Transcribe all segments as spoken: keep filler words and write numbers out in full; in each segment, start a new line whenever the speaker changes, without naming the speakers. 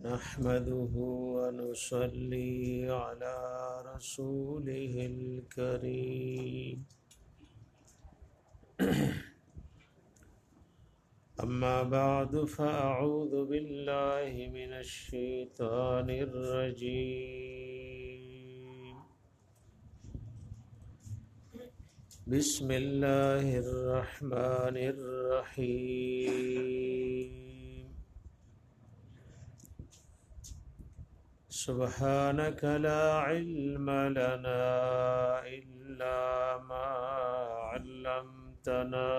نحمده ونصلي على رسوله الكريم أما بعد فأعوذ بالله من الشيطان الرجيم بسم الله الرحمن الرحيم سبحانك لا علم لنا إلا ما علمتنا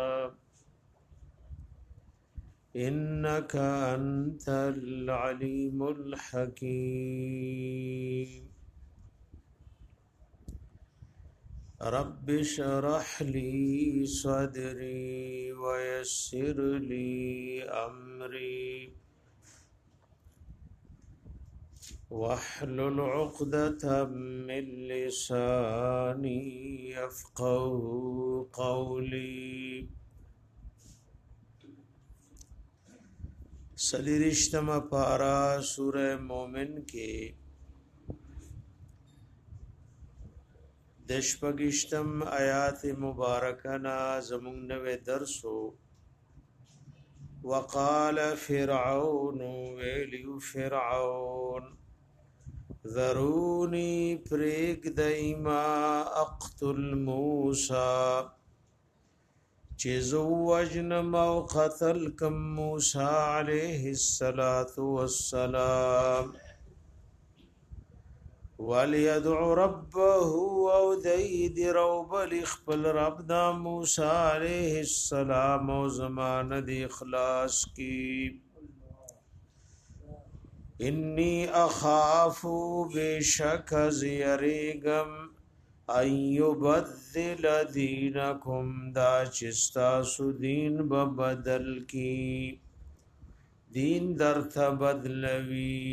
إنك أنت العليم الحكيم رب اشرح لي صدري ويسر لي أمري واحلل عقدة من لساني يفقهوا قولي سلیرشتم پارا سورہ مومن کے دشپگشتم آیات مبارکنا زمون نوے درسو وقال فرعون ویلیو فرعون ذرونی پریگ دیما اقتل موسیٰ چیزو وجنم و قتل کم موسیٰ علیہ السلام ولیدع ربه او دید روب لخپل رب دا موسیٰ علیہ السلام و زمان دی اخلاص کی انی اخافو بیشک زیریگم ایبدل دینکم دا چستاسو دین ببدل کی دین در تبدلوی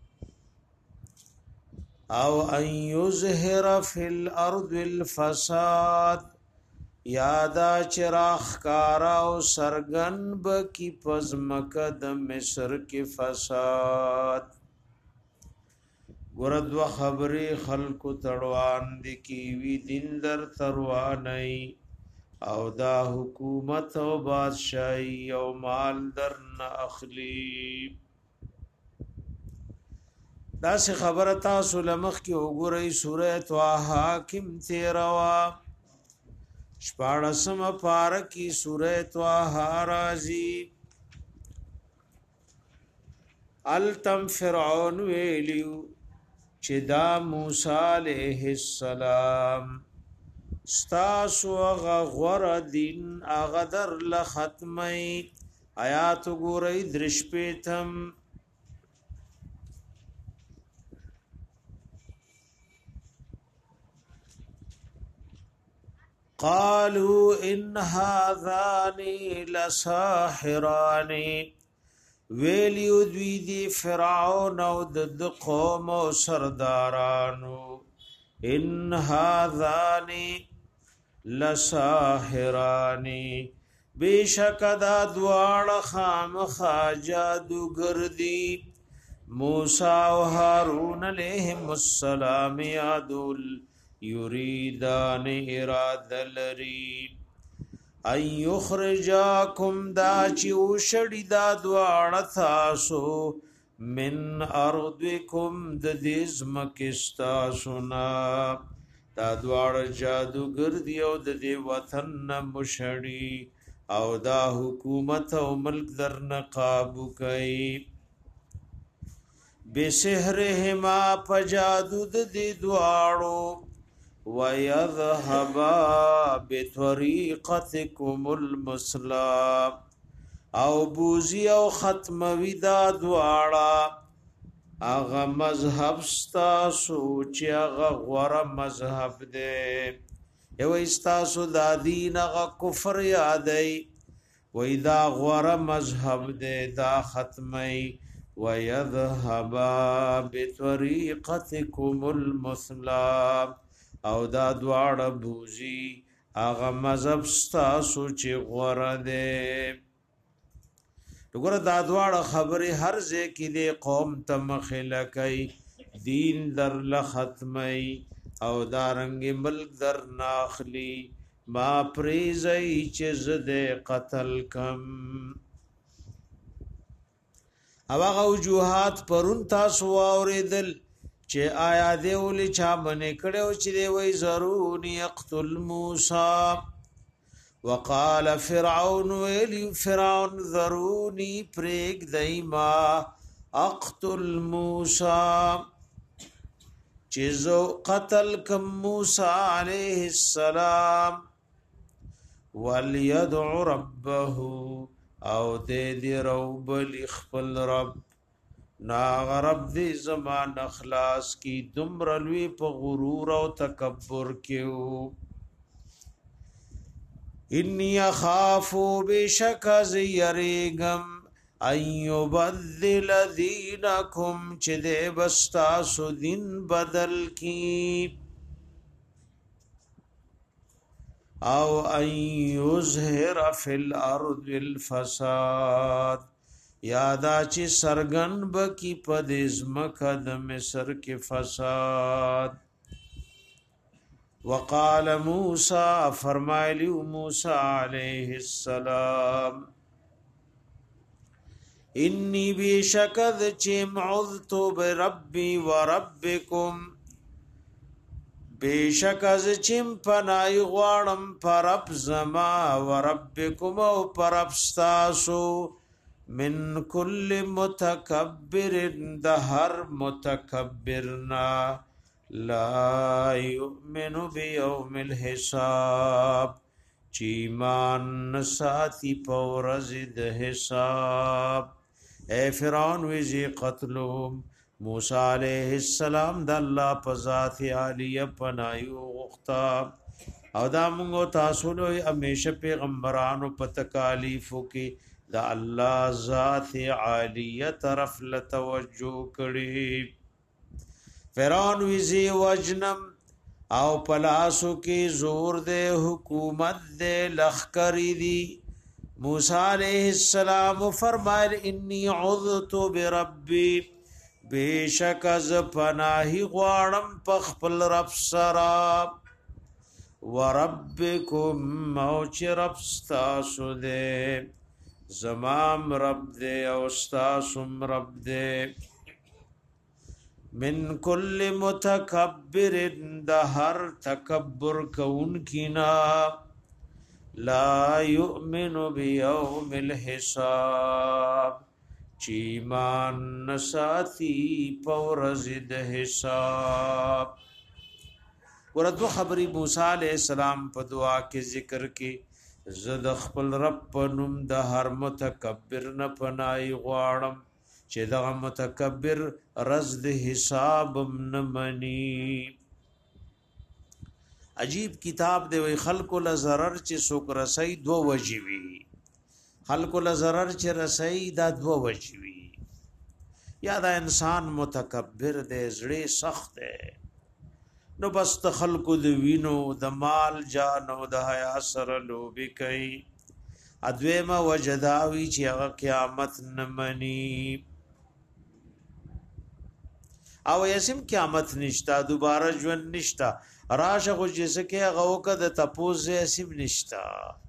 او ان یظهر فی الارض الفساد یادا چراخ کارا او سرگن بکی پزمکد مصر کی فساد ګرد و خبرې خلکو تړوان دي کی وی دین در تروانای او دا حکومت او بادشاہي او مال در نه اخلي دا څه خبره تاسو لمخ کې وګورئ سوره طه کم تیروا شپاړسم پاره کې سوره طه راځي التم فرعون ویلیو چې دا موسی علیہ السلام ستاسو غغور دین اغدر لختمی آیات ګورئ درشپیتم قالوا ان هذان لساحران ویلیو دوی دی فرعون او د قوم او سردارانو ان هذان لساحران بیشک دا دوار خامخ جادوگر دی موسی او هارون علیہم السلام یادول یریدان اراده لري ان یخرجاکم دا چی وشڑی دا دوار تاسو من ارضکم د دزمکستاسونا دا دوار جادوگر دی او د دی وطن مشڑی او دا حکومت او ملک در نقابو کئی بسحرهما پجادو د دی دوارو وَيَذْهَبَا بِطَرِيقَتِكُمُ الْمُثْلَى او بوزی او ختموی دا دوارا اغا مذہب ستاسو چی اغا غور مذہب دے یو استاسو دا دین اغا کفر یادی وی دا غور مذہب دے دا ختمی وَيَذْهَبَا بِطَرِيقَتِكُمُ الْمُثْلَى او دا دوار بوزی اغا مذہب ستاسو چی غور دے وګوره دا دواړه خبرې هر ځای کې د قوم ته مخله کوي دین در له ختمي او دارنګ ملک در ناخلی ما پریزئی چې زده قتل کم او هغه وجوهات پرون تاسو اوریدل چې آیا دی ولې چا باندې کړو چې دی وای ضرور یقتل موسی وقال فرعون ویلی فرعون ذرونی پریگ دیما اقتل موسی چیزو قتل کم موسی علیہ السلام ولیدع ربه او دے دی روب لخفل رب ناغ رب دی زمان اخلاص کی دمرلوی پا غرور و تکبر کیو انی اخافو بشک از یریگم ایو بدل دینکم چه دے بستاسو دین بدل کی او ان یظهر فی الارض الفساد یادا چی سرگن بکی پدزمک د مصر کی فساد وقال موسی فرمایلی موسی علیہ السلام انی بیشکد چیم عذتو بربی و ربکم بیشک از چیم پنای غوارم پرب زما و ربکم او پرب ستاسو من کل متکبر دهر متکبرنا لا یؤمن بیوم الحساب چیمان نساتی پورزد حساب اے فرعون ویزی قتلوم موسی علیہ السلام د الله په ذات عالیه پنایو غختا او دا موږ تاسو له همیشه پیغمبرانو په تکالیفو کې د الله ذات عالیه طرف له توجه کړي فرعون ویزی وجنم او پلاسو کې زور دے حکومت دے لخکری دی موسی علیہ السلام فرمائل انی عذت بربی بیشک از پناہی غوارم پخپل رب سرا وربکم موچ رب ستاسو دے زمام رب دے او ستاسم رب دے من کل متکبر دہر تکبر کون کینا لا یؤمن بیوم الحساب چیمان نساتی پورزد حساب وردو خبری موسی علیہ السلام په دعا کې ذکر کې زد خپل رب پنوم د هر متکبر نه پنای غواړم چې دا متکبر رزد حساب نمنی عجیب کتاب دی وی خلق ل ضرر چې سوک رسای دو وجوی خلق ل ضرر چې رسای دا دو وجوی یا دا انسان متکبر دی زړه سخت دی نو بس خلق د وینو د مال جان او د حیا سره لوبي کوي ادویما وجداوی چې هغه قیامت نمنی او یسم قیامت نشتا دوباره ژوند نشتا راشه خو جسه کې هغه وکړه د تپوز یسم نشتا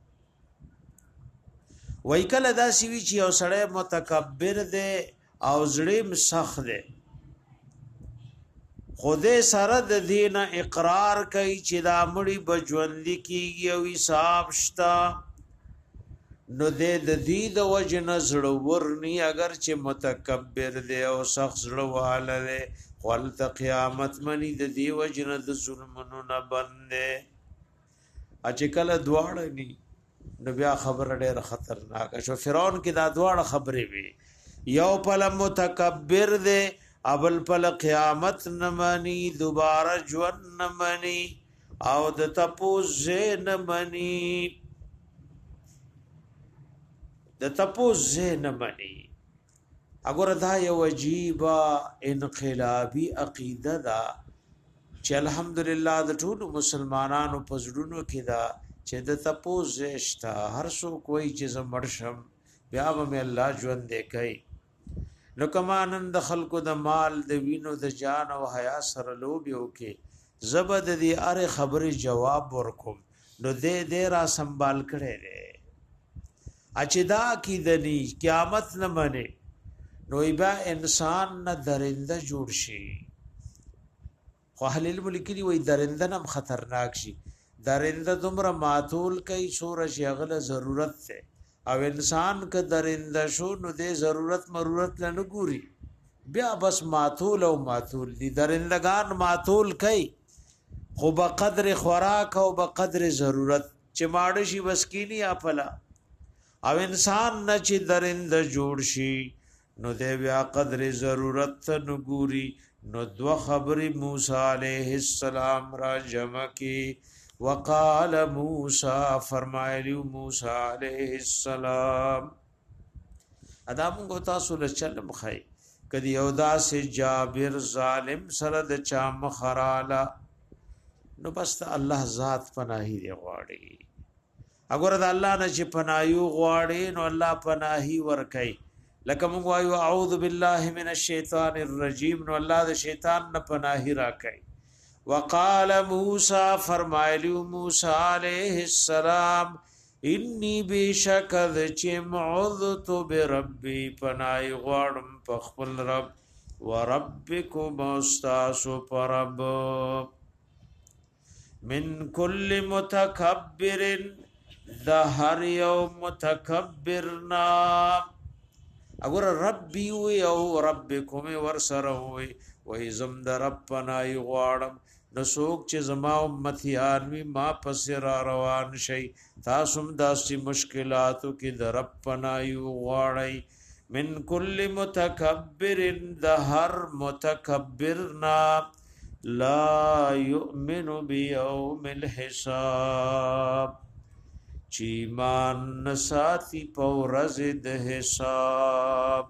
وای کله دا سی وی چې او سړی متکبر دی او زړه مسخ دی خوده سره د دین اقرار کوي چې دا مړی بجوندی کیږي او حساب شتا نو دې د دې د وجن زړه ورني اگر چې متکبر دی او سخت زړه واله دی ول قیامت منی د دې وجن د ظلمونو نه بندې اچ کله دواړه ني نو بیا خبر ډېر خطرناک شو فرعون کې دا دواړه خبرې وي یو پل متکبر دی ابل پل قیامت نمانی دوباره ژوند نمانی او د تپوز نمانی د تپوز نمانی اگر دا یو عجیب انقلابی عقیده دا چې الحمدلله د ټول مسلمانانو په زړونو کې دا چې د تپوز شتا هر څوک وایي چې زمړشم بیا به الله ژوند دې کوي نو کمانن د خلکو د مال د وینو د جان او حیا سره لوبیو کې زبد دې اره خبرې جواب ورکوم نو دې دې را سنبال کړي دې اچدا کی دني قیامت نه منه نو ایبا انسان نه درنده جوړ شي خو اهل علم لیکلي وي درنده نم خطرناک شي درنده دومره ماتول کوي سورج یغله ضرورت ده او انسان که درنده شو نو دې ضرورت مرورت نه ګوري بیا بس ماتول او ماتول دي درندگان ماتول کوي خو په قدر خوراک او په قدر ضرورت چې ماړ شي بس کینی اپلا او انسان نه چې درنده جوړ شي نو دې بیا قدر ضرورت نه ګوري نو دو خبر موسی علیہ السلام را جمع کی وقال موسی فرمایلی موسی علیہ السلام ادم کو تاسو له چل مخای کدی یودا سے جابر ظالم سره د چا مخرالا نو بس الله ذات پناهی دی غواړي اگر د الله نه چې پناهیو غواړي نو الله پناهی ورکي لکه موږ وایو اعوذ بالله من الشیطان الرجیم نو الله د شیطان نه پناهی راکړي وقال موسی فرمایلی موسی علیہ السلام انی بشکد چې معوذت بربی پناهی غواړم په خپل رب وربکم استاسو پرب من کل متکبر د هر یو متکبرنا اگر ربی وی او ربکم ورسره وی وی زم د رب پنای غواړم نسوک چې زما امتیان وی ما پس را روان شي تاسو داسې مشکلاتو کې د رب پنای غواړی من کل متکبر د هر متکبرنا لا یؤمن بیوم الحساب چیمان نساتی پورز د حساب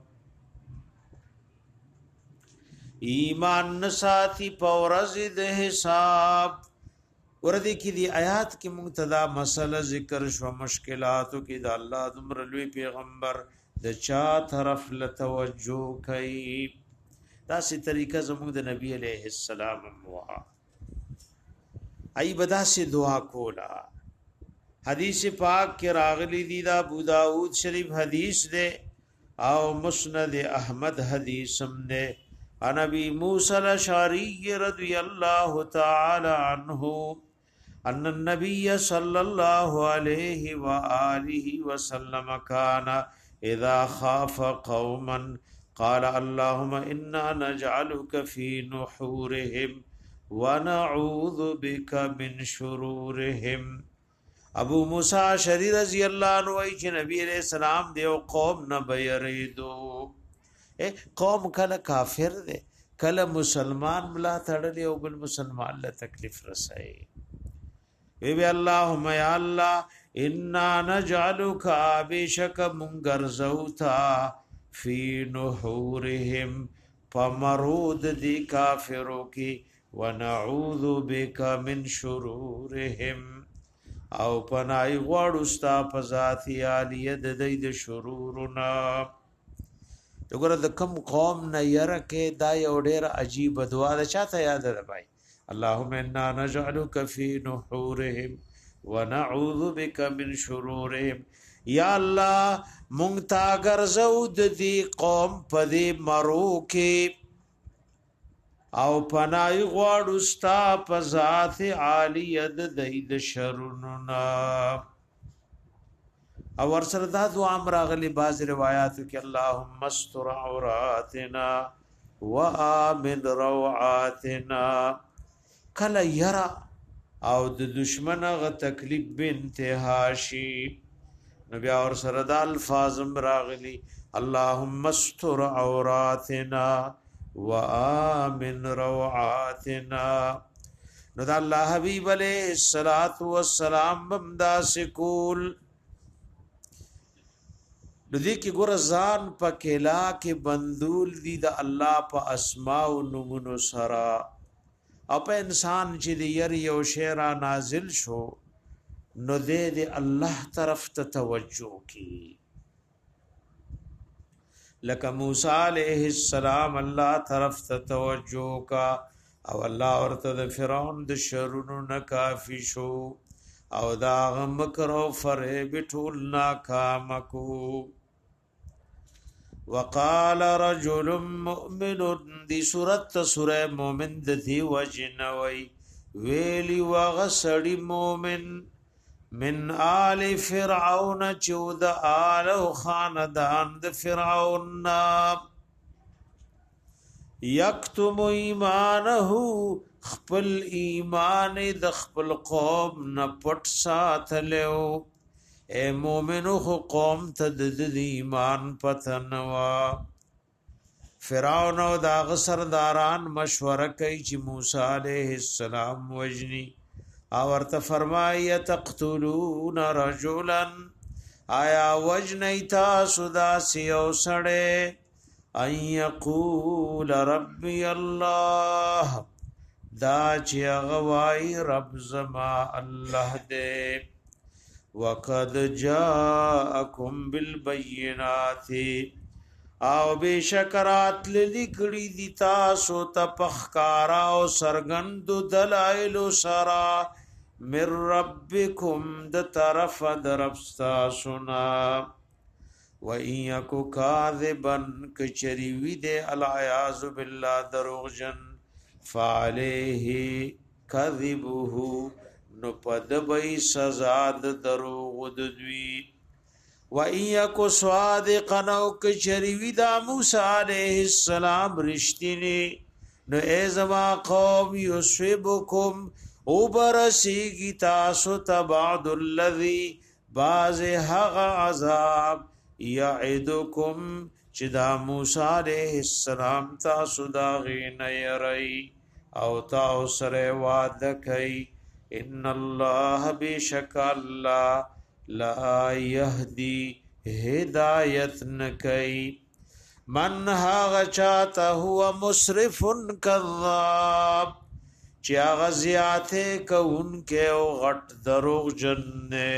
ایمان نساتی پورز د حساب وردی کی دی آیات کی منتدا مسئلہ ذکر شو مشکلاتو کی دا اللہ دمر لوی پیغمبر د چا طرف لتوجه کئی دا سی طریقہ زمون د نبی علیہ السلام موها ای بدا سی دعا کولا حدیث پاک کے راغلی دی دا ابو داود شریف حدیث دے او مسند احمد حدیثم دے نبی موسی الاشعری رضی اللہ تعالی عنہ ان النبی صلی اللہ علیہ وآلہ وسلم کان اذا خاف قوما قال اللهم انا نجعلك في نحورهم ونعوذ بك من شرورهم ابو موسی شری رضی اللہ عنہ ای چې نبی علیہ السلام دیو قوم نہ بیریدو اے قوم کله کافر دے کله مسلمان ملا تړلی او بل مسلمان له تکلیف رسای وی بی اللهم یا الله انا نجعلک بشک منگر زوتا فی نحورهم فمرود دی کافرو کی ونعوذ بک من شرورهم او پنای غواړو ستا په ذاتی عالیه د دې د شرورنا وګوره د کم قوم نه یره کې دا یو ډېر عجیب دعا ده چاته یاد ده بھائی اللهم انا نجعلك في نحورهم ونعوذ بك من شرورهم یا الله مونږ تا ګرځو د دې قوم په دې مرو کې او پنای غواړو ستا په ذات عالیه د دې د شرورنا او ورسره دا دعا امراغلی باز روایاتو کې اللهم استر عوراتنا وآمن روعاتنا کله یرا او د دشمن غ تکلیف بنتهاشی نبی اور سره دا الفاظ امراغلی اللهم استر عوراتنا وآمن روعاتنا نو دا الله حبیب علیہ الصلوۃ والسلام بمدا سکول ندی کی ګور ځان په کلا کې بندول دي د الله په اسماء او نومونو سره او په انسان چې د ير یو شعر نازل شو نو دې د الله طرف ته توجه کی لکه موسی علیہ السلام الله طرف ته توجه کا او الله ورته د فرعون د شرونو نه کافی شو او دا مکر او فریب ټول ناکام کو. وقال رجل مؤمن دی سورت سوره مومن د دی وجنوي ویلی وغسړی مومن من آل فرعون چود آل خاندان د فرعون یکتم ایمانه خپل ایمان د خپل قوم نه پټ ساتلو. اے مومنو خو قوم ته د ایمان پتنوا. فرعون او داغ سرداران مشوره کوي چې موسی علیہ السلام وجنی او ورته فرمایي تقتلون رجلا آیا وجنی تاسو داسې یو سړی ان یقول ربی الله دا چې هغه وایي رب زما الله دې وقد جاءکم بالبینات او بشکرات للیکړي دي تاسو ته پخکارا او سرګند دلایل سرا من ربکم د طرف درفستا سنا و ایکو کاذبا کچریوی دے العیاذ بالله دروغجن فعلیه کذبه نو پدبئی سزا د دروغ ددوی و ایکو صادقا نو کچریوی دا موسی علیہ السلام رشتینی نو ایزما قوم یصبکم او برسیگی تاسو تبعد اللذی باز حق عذاب یعیدکم چی دا موسی علیہ السلام تاسو دا غین یرئی او تاو سر وعدکی ان اللہ بیشک اللہ لا یهدی ہدایت نکی من هاغ چاہتا ہوا مسرف کذاب چی آغا زیادے کون کے او غٹ دروغ جننے.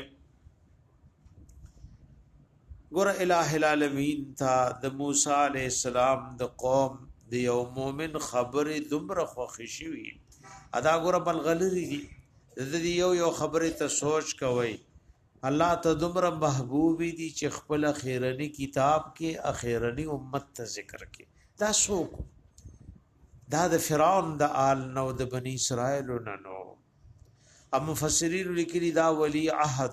گورا الہ العالمین تا د موسی علیہ السلام د قوم د یو مومن خبر دمر خوخشوی ادا گورا بلغلری دی د یو یو خبره ته سوچ کوي الله ته دمر محبوبی دی چې خپل اخیرنی کتاب کې اخیرنی امت ته ذکر کې دا سوک دا د فرعون د آل نو د بنی اسرائیل نو ام مفسرین لیکلي دا ولی عهد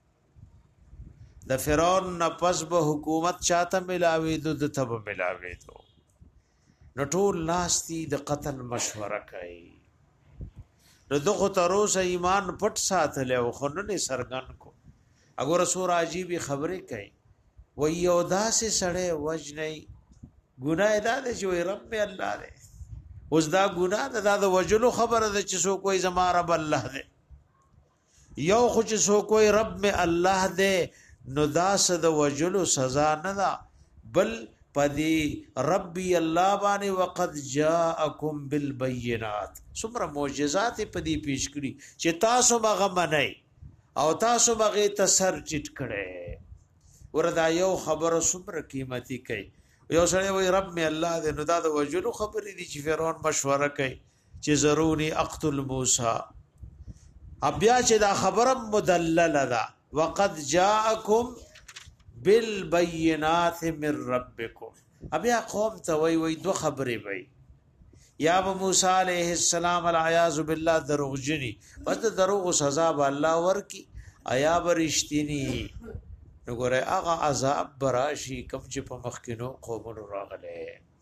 د فرعون نه پس به حکومت چاته ملاوي د تب ملاوي دو نو ټول ناستی د قتل مشوره کوي نو دغه تروس ایمان پټ ساتل او خنن سرګن کو اگر رسول عجیب خبره کوي و یو داسې سړی وجنی ګناه ادا ده چې رب الله ده اوس دا ګناه ده د وجلو خبره ده چې سو کوئی زما رب الله ده یو خو چې سو کوئی رب می الله ده نو داس د وجلو سزا نه ده بل پدی ربی الله باندې وقد جاءکم بالبینات څومره معجزات پدی پیش کړي چې تاسو مغه منئ او تاسو مغه ته سر چټ کړي وردا یو خبره څومره قیمتي کوي یو سره وی رب می الله دې نو دا د وجلو خبرې دي چې فرعون مشوره کوي چې ضروري اقتل موسی بیا چې دا خبره مدلله ده وقد جاءکم بالبینات من ربکم بیا قوم ته وی وی دو خبرې وی یا موسی علیہ السلام العیاذ بالله دروغجنی بس دروغ سزا به الله ورکی ایا برشتنی وګوره هغه عذاب براشي کم چې په مخکینو قومونو راغله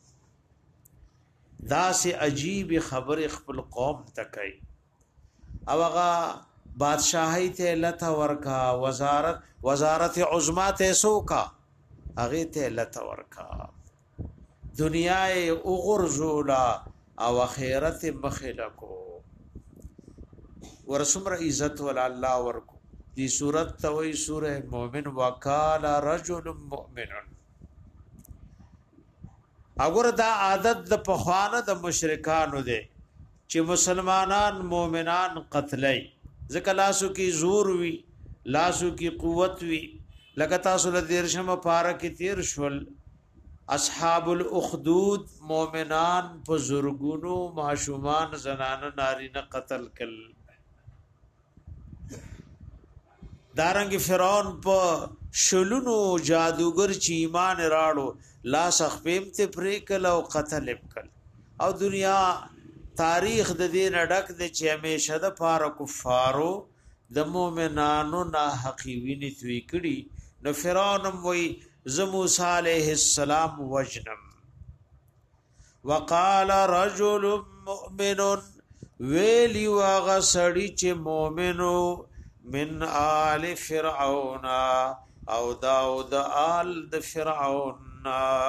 دا سي عجیب خبر خپل قوم تکي او هغه بادشاہی ته لته ورکا وزارت وزارت عظما ته سوکا هغه ته لته ورکا دنیا او غرزولا او اخرت مخلکو ورسمر عزت ول الله ورکو دی صورت توي سوره مومن وقال رجل مؤمن اگر دا عادت د پخوانه د مشرکانو دی چې مسلمانان مؤمنان قتلای ځکه لاسو کی زور وی لاسو کی قوت وی لکه تاسو له دیرشمه پاره کې تیر شول اصحاب الاخدود مومنان په زرګونو معشومان زنانه نارینه قتل کړل. دارنګ فرعون په شلونو جادوګر چې ایمان راړو لاس خپم ته پرې کړ او قتل کړ. او دنیا تاریخ د دې نډک د چې همیشه د پاره کفارو د مؤمنانو نه حقیقی توي کړي. نو فرعون وای ز موسی علیہ السلام وجنم. وقال رجل مؤمن ویلی واغ سړی چې مؤمنو من آل فرعون او داود آل د فرعون.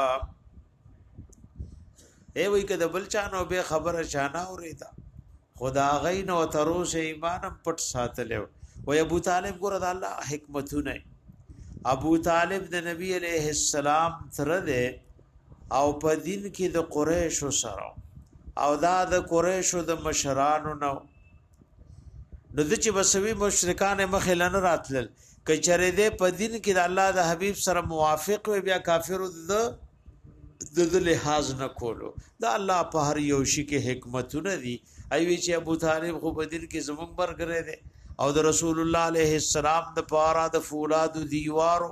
ای وای کده بل چانو به خبره چانا اوریدا خدا غین او تروس ایمانم پټ ساتلو. و ابو طالب ګور د الله حکمتونه. ابو طالب د نبی علیہ السلام تر ده او په دین کې د قریش سره او دا د قریش د مشرانو نو نو د چې بسوي مشرکان مخلن راتل کچره دې په دین کې د الله د حبیب سره موافق وي بیا کافر د د لحاظ نه کولو. دا الله په هر یو شي کې حکمتونه دي. ایوي چې ابو طالب خو په دین کې زموږ برګره دي او د رسول الله علیه السلام د پارا د فولاد دیوارو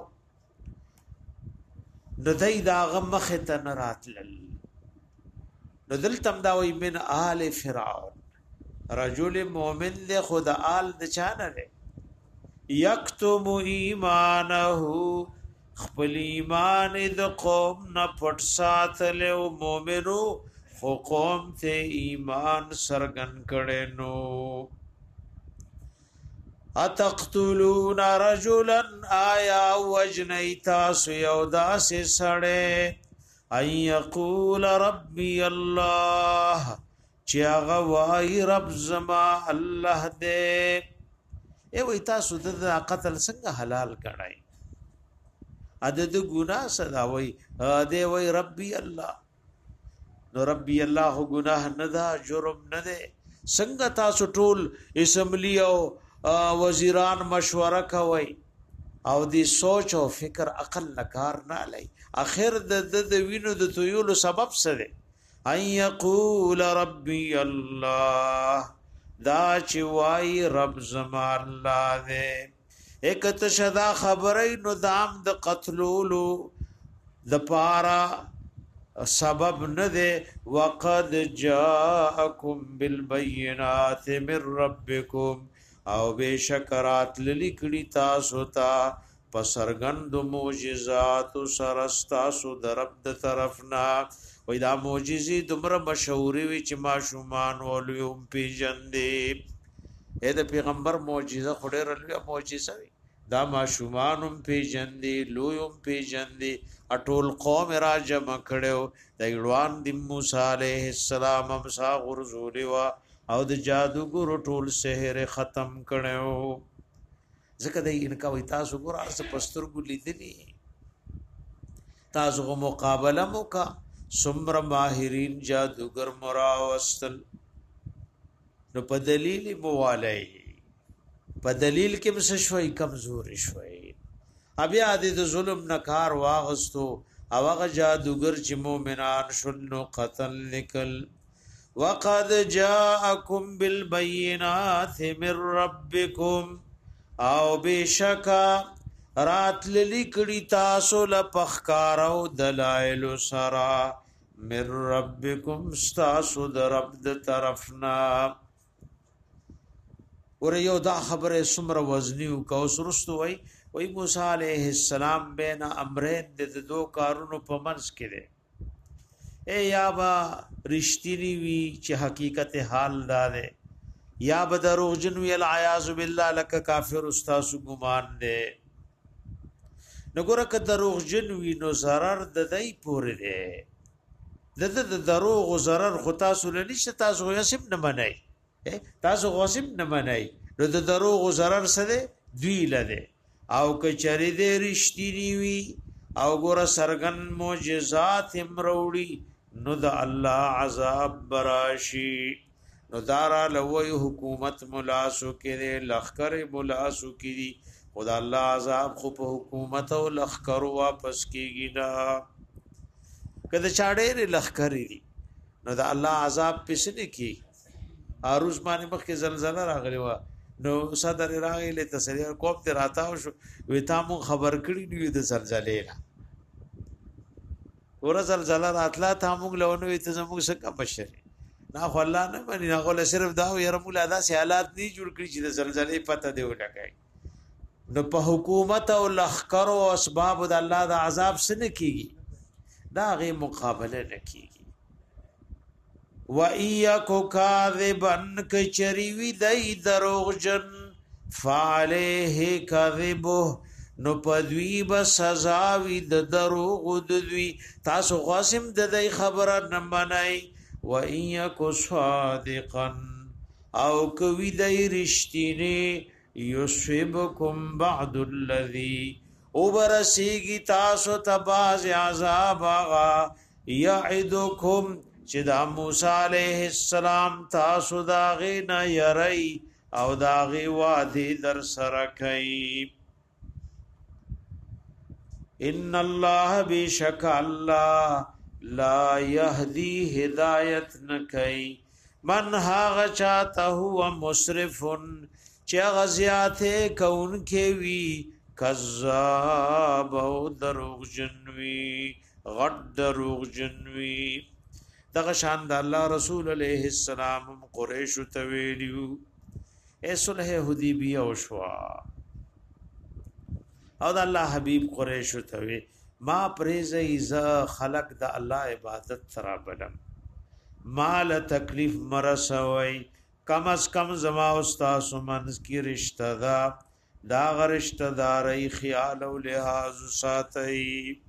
د دای دا غمخ ته نه راتل. نو دلتم دا وی من آل فرعون رجل مؤمن له خود آل د چانه ده یکتم ایمانه خپل ایمان د قوم نه پټ ساتل او مؤمنو خو قوم ته ایمان سرګن کړي. نو اتقتلون رجلا آیا وجنیتا سیودا سے سڑے ان یقول ربی اللہ چیاغا وائی رب زما اللہ دے. اے وی تاسو د قتل څنګه حلال کړای عدد گناہ صدا وی دے وی ربی اللہ. نو ربی اللہ گناہ ندا جرم نده څنګه تاسو ټول اسمبلی او وزیران مشوره کوي او دی سوچ او فکر عقل نکار نه لای. اخر د د وینو د تویولو سبب سره ان یقول ربی الله دا چې وای رب زما الله دې یک تشدا خبرې نو دام د قتلولو د پارا سبب نه ده. وقد جاءکم بالبینات من ربکم او بشکرات للی کړي تاسو ته پسرګند معجزات سرستا سو درب د طرفنا. وای دا معجزې دمر مشهوري وي چې ما شومان ولوم پیجندې. اې د پیغمبر معجزه خډه رلوي معجزه وي دا ما شومانم پیجندې لویم پیجندې. اټول قوم را جمع کړو د ایړوان د موسی عليه السلام امسا غرزول وا او د جادوګر ټول سحر ختم کړو. ځکه د انکا وای تاسو ګور ارس پستر ګلی دي تاسو غو مقابله موکا سمر ماهرین جادوګر مراوستل. نو په دلیل موالای په دلیل کې مس شوي کمزور شوي. ابیا د ظلم نکار واغستو او هغه جادوګر چې مؤمنان شنو قتل نکل. وقد جاءكم بالبينات من ربكم او بشکا رات للیکړی تاسو لپخکارو دلائل سرا من ربکم استاسو د رب د طرفنا. ور یو دا خبره سمره وزنیو کو سرستو وای وای موسی علیہ السلام بین امرین د دو کارونو په منځ کې ده. اے یا با رشتینی وی چې حقیقت حال داده یا با دروغجن وی العیاذ بالله لک کافر استاس ګمان ده. نګوره ک دروغجن وی نو zarar د دای پورې ده د د دروغ او zarar خو تاسو لنیشته تاسو غصب نه منای تاسو غصب نه منای نو د دروغ او zarar سره دوی لده. او ک چری دې رشتینی وی او ګوره سرغن معجزات امروړي نو د الله عذاب براشي. نو دارا لوی حکومت ملاسو کې لخر ملاسو کې خدا الله عذاب خو په حکومت او لخر واپس کیږي. دا کله چاړې لخرې دي نو دا الله عذاب پسنه کی اروز باندې مخکې زلزلہ راغلی و نو صدر راغی له تسلیه کوم ته راتاو شو وی تاسو خبر کړی دی د زلزلې نه ور زلزلہ راتلا تاسو له نو ته زموږ څخه بشری نه خو الله نه باندې نه غول صرف دا یره مولا دا سي حالات نه جوړ کړی چې د زلزلې پته دی وټکای نو په حکومت او لخر او اسباب د الله د عذاب سره کیږي دا غي مقابله نه کیږي و اياکو کاذبن کچری وی دای دروغجن فعليه کذبه نو پدوی به سزا وی د دروغ د دوی تاسو قاسم د دای خبره نه منای و اياکو صادقا او کوي دای رښتینی یصيبکم بعد الذی وبرسیږي تاسو تباز عذاب آغا یعدکم چې دا موسی علیہ السلام تاسو دا غي نه یری او دا غي وادي در سره کوي ان الله بشک الله لا يهدي هدايت نکي من هاغ چاته هو مسرف چې غزياته کون کې وی کذاب او دروغ جنوي غد دروغ جنوي دغه شان د الله رسول عليه السلام قريش ته ویلو اے صلح حدیبیه او شوا او د الله حبيب قريش ته وی ما پریزه ایزا خلق د الله عبادت ترا بلم مال تکلیف مرسوي کم از کم زما استاد منز کی رشتہ دا دا رشتہ داري خیال او لحاظ ساتي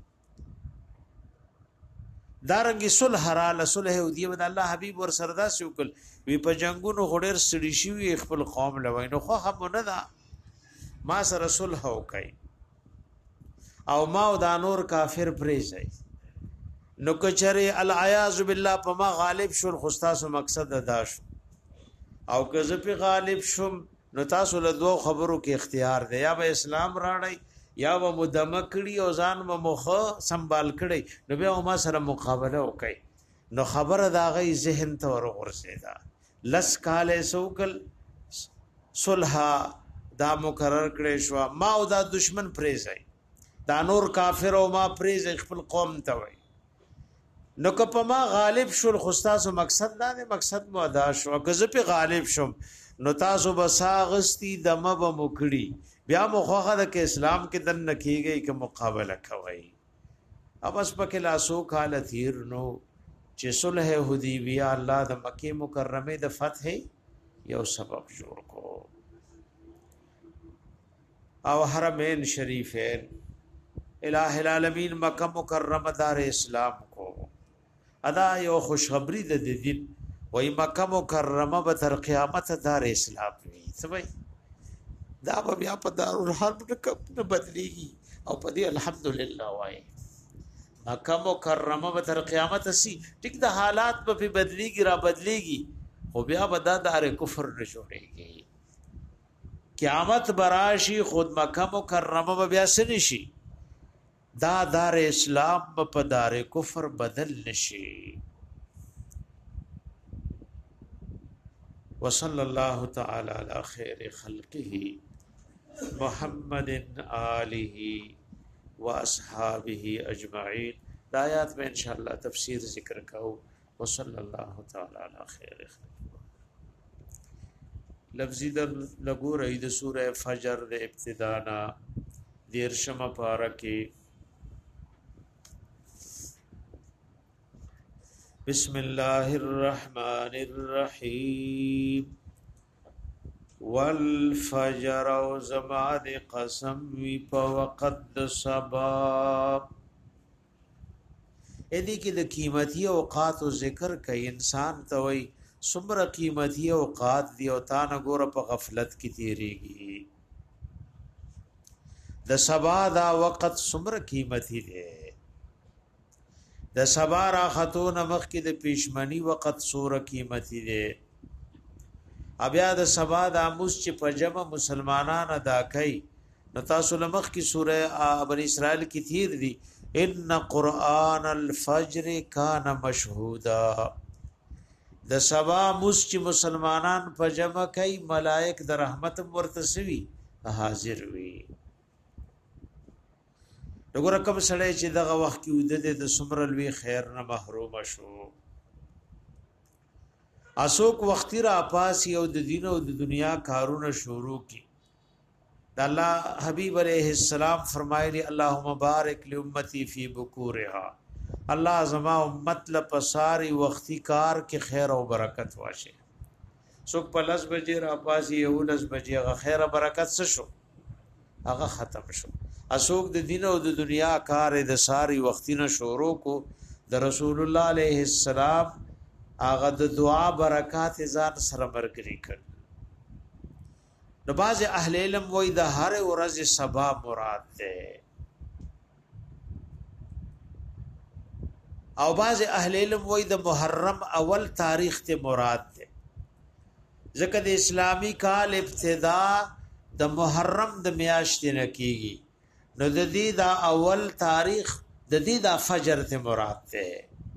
دارنګي صلح را صلح دی ود الله حبيب ور سردا سوکل وی په جنگونو غډر سړي شي خپل قوم لوي نو خو هم نه دا ما سره صلح وکي او ما او دا نور کافر پریزای نو کچره العیاذ بالله په ما غالب شول خستاسو مقصد ادا شو او که زه په غالب شم نو تاسو له دوه خبرو کې اختیار دی یا به اسلام راړی یا به مدمه کړي او ځان به مخه سنبال کړي نو به ما سره مقابله وکړي نو خبره دا غي ذهن ته ورغورځیدا لس کاله سوکل صلح دا مقرر کړي شو ما او دا دشمن پریزای دا نور کافر او ما پریز خپل قوم ته وای نو که په ما غالب شول خستاسو مقصد دا نه مقصد مو ادا شو که زه په غالب شم نو تاسو بساغستی دمه به مکړي بیا مو خوخه د اسلام کې دن نکیږي چې مقابله کوي اوس پکې لاسو کال تیر نو چې صلح حدیبیه الله د مکه مکرمه د فتح یو سبب جوړ کو او حرمین شریفین الہ العالمین مکہ مکرمه دار اسلام کو ادا یو خوشخبری د دین وای مکہ مکرمه به تر قیامت دار اسلام وي سمای دا به بیا په دار الحرب نه بدلیږي او په دې الحمدلله وای مکہ مکرمه به تر قیامت سي ټیک د حالات په بدلیږي را بدلیږي خو بیا به د دار کفر نه جوړيږي قیامت براشي خود مکہ مکرمه به بیا سنشي دا دار اسلام په دار کفر بدل نشي وصلى الله تعالى على خير خلقه محمد آله واصحابه اجمعين دا آیات میں انشاءاللہ تفسیر ذکر کرو وصلى الله تعالى على خير خلقه لفظی در لگو رہی د سورہ فجر د ابتدانا دیرشم پارکی بسم الله الرحمن الرحيم والفجر وزماد قسم وی په وقت د صبا اې کې د قیمتي اوقات او ذکر کوي انسان ته وي څومره قیمتي اوقات دی او تا نه ګوره په غفلت کې تیریږي د صبا دا وخت څومره قیمتي دی د سبا را خاتون مخ کې د پېشمنی وخت سوره قیمتي دي بیا د سبا د اموس چې په جمع مسلمانان ادا کوي نو تاسو لمخ کې سوره بنی اسرائیل کې تیر دي ان قرآن الفجر کان مشهودا د سبا مسچ مسلمانان په جمع کوي ملائک د رحمت ورتسوي حاضر وي وګوره کوم سړی چې دغه وخت کې ودته د سمر لوی خیر نه محروم شو اسوک وختي را پاس یو د دین او د دنیا کارونه شروع کی د الله حبیب علیہ السلام فرمایلی اللهم بارک لامتی فی بکورها الله زما امت لپساری وختي کار کې خیر او برکت واشه سوک په لس بجې را پاس یو لس بجې غ خیر او برکت څه شو هغه ختم شو اسوک د دین او د دنیا کار د ساری وختي نه شروع کو د رسول الله علیه السلام هغه د دعا برکات ځان سره مرګري کړ نو باز اهل علم وای د هر ورځ سبا مراد ده او باز اهل علم وای د محرم اول تاریخ ته مراد ده ځکه د اسلامی کال ابتدا د محرم د میاشتې نه کیږي نو د دې دا اول تاریخ د دې دا فجر ته مراد ده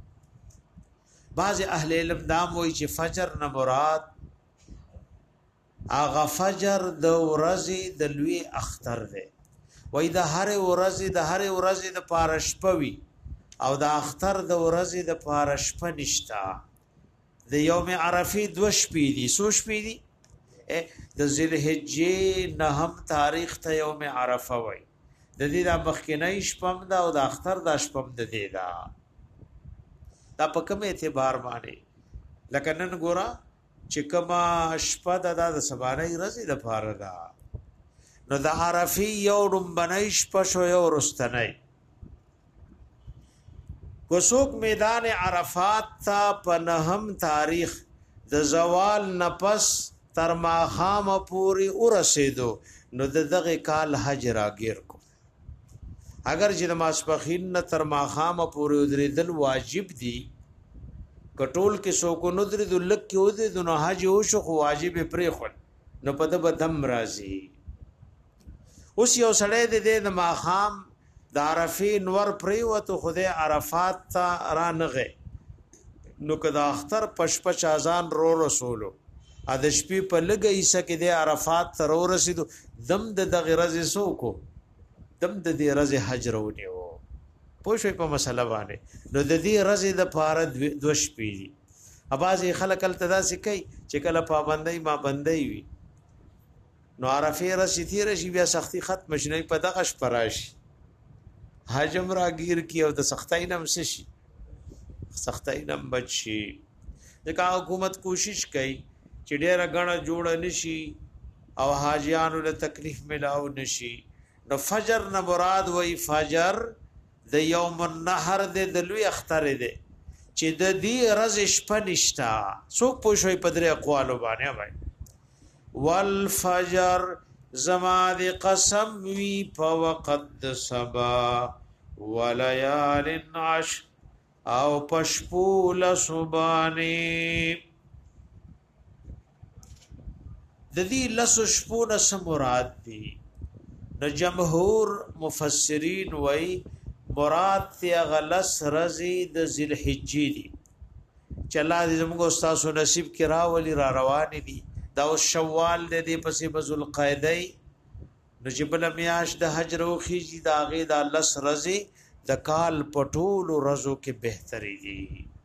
بعض اهل علم دا وایي چې فجر نه مراد اغه فجر د ورځې د لوی اختر ده وای د هر ورځې د هر ورځې د پارش پوي او د اختر د ورځې د پارش پنيشتا د یوم عرفه دو شپې دي سو شپې دي د ذل حجې نه هم تاریخ ته یوم عرفه وای د دې د مخکنی شپم دا او د اختر د شپم د دې دا دا په کوم اعتبار باندې لکه نن ګورا چې کما شپه د د سبانه ورځې د پاره دا نو د عرفه یو رمبنی شپه شو یو رستنی کوڅوک میدان عرفات تا پنهم تاریخ د زوال نفس تر ماخام پوری ورسېدو نو د دغه کال حج راګیر کو اگر چې د ماسپخین تر ماخام پوری درېدل واجب دي کټول کې سو کو نو درې دلک کې و دې نو حج او شو واجب پرې خل نو په د بدم راځي اوس یو سړی د د ماخام د عرفه نور پرې وته خدای عرفات ته را نغه نو کدا اختر پشپچ اذان رو رسولو ا د شپې په لګي سکه د عرفات ته رو رسیدو دم د دغه رزه سو کو دم د دې رزه حج رونیو پوښې په مسله باندې نو د دې رزه د پاره دو شپې دي اباځي خلک التدا سکی چې کله پابندۍ ما بندۍ وي نو عرفه رسې تیر شي بیا سختي ختم شنه په دغه شپراش حجم راگیر کی او د سختای نم شي سختای نم بچي دغه حکومت کوشش کوي چې ډیره غنه جوړ نشي او حاجیانو له تکلیف ملاو نشي نو فجر نه مراد وای فجر د یوم النحر د لوی اختر دی چې د دې رزش پنيشتا څوک پوښوي په درې اقوالو باندې وای والفجر زما دی قسم وی په وقت د سبا وليال عش او پشپول سبانی د دې لس شپونه سم مراد دي د جمهور مفسرین وای مراد تی غلس رزي د ذل حجې دي چلا دې موږ استاد نصیب کرا ولی را روان دي دا شوال د دې پسې بذل قاعده نو جبل میاش د حج روخي دي دا غي د لس رزي د کال پټول رزو کې بهتري دي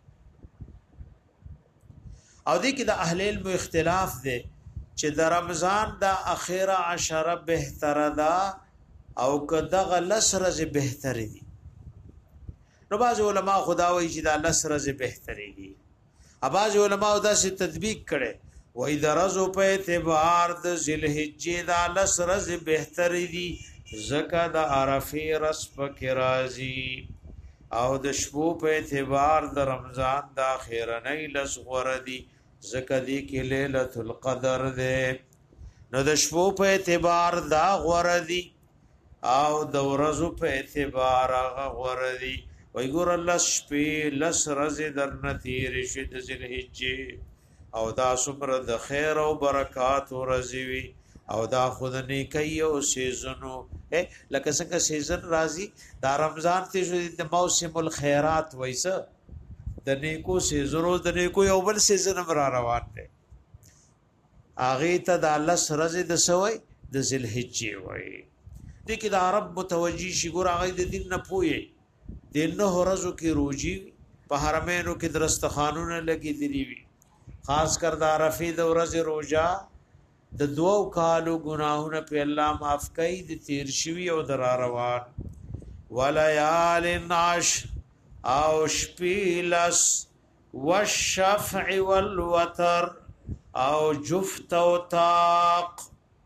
او دې کې د اهل علم اختلاف دي چې د رمضان د اخیره عشره بهتره ده او کده غلس رزي بهتري دي نو باز علماء خداوي چې د لس رزي بهتري دي اباز علماء دا سي تطبیق کړي وای درزو په اعتبار د ذل حجې د لس رز بهتري دي زکه د عرفه رس پکې راځي او د شپو په اعتبار د رمضان د اخیرنۍ لس غره دي زکه دي کې ليله القدر ده نو د شپو په اعتبار دا غره دي او د ورځو په اعتبار هغه غره دي وای ګور الله شپې لس رز درنتی رشد ذل حجې او دا صبر د خیر او برکات او رضوی او دا خود نه کوي او سیزنو لکه څنګه سیزن راځي دا رمضان ته شو د موسم الخيرات وایسه د نیکو سیزنو د نیکو یو بل سیزن را روان دي اغه ته د الله سره د سوي د ذل حجه وای دي کې د عرب متوجي شي ګور هغه د دین نه پوي د نه ورځو کې روزي په حرمینو کې درستخانونه لګي دي وي خاص کر د عرفه د ورځې روزه د دوو کالو گناهونه په الله معاف کوي د تیر شوی او در روان وليال عش او شپیلس والشفع والوتر او جفت او طاق